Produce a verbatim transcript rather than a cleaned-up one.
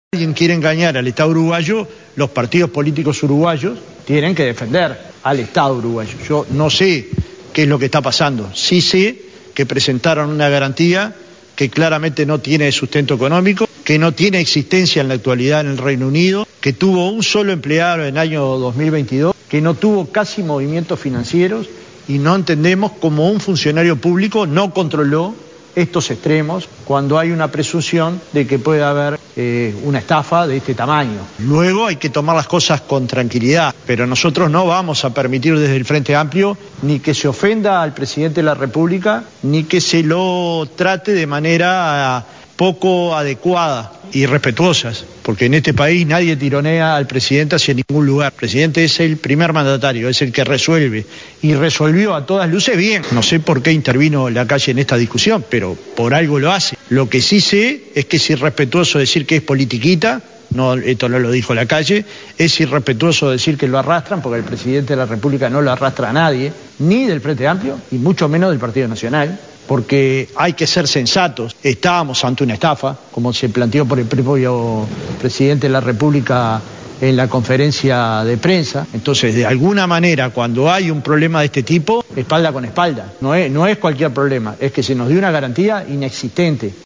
alguien quiere engañar al Estado uruguayo, los partidos políticos uruguayos tienen que defender al Estado uruguayo. Yo no sé qué es lo que está pasando. Sí sé que presentaron una garantía que claramente no tiene sustento económico, que no tiene existencia en la actualidad en el Reino Unido, que tuvo un solo empleado en el año dos mil veintidós, que no tuvo casi movimientos financieros, y no entendemos cómo un funcionario público no controló estos extremos cuando hay una presunción de que puede haber eh, una estafa de este tamaño. Luego hay que tomar las cosas con tranquilidad, pero nosotros no vamos a permitir desde el Frente Amplio ni que se ofenda al presidente de la República, ni que se lo trate de manera poco adecuada y respetuosas, porque en este país nadie tironea al presidente hacia ningún lugar. El presidente es el primer mandatario, es el que resuelve, y resolvió a todas luces bien. No sé por qué intervino Lacalle en esta discusión, pero por algo lo hace. Lo que sí sé es que es irrespetuoso decir que es politiquita, no, esto no lo dijo Lacalle, es irrespetuoso decir que lo arrastran, porque el presidente de la República no lo arrastra a nadie, ni del Frente Amplio, y mucho menos del Partido Nacional, porque hay que ser sensatos. Estábamos ante una estafa, como se planteó por el propio presidente de la República en la conferencia de prensa. Entonces, de alguna manera, cuando hay un problema de este tipo, espalda con espalda. No es, no es cualquier problema, es que se nos dio una garantía inexistente.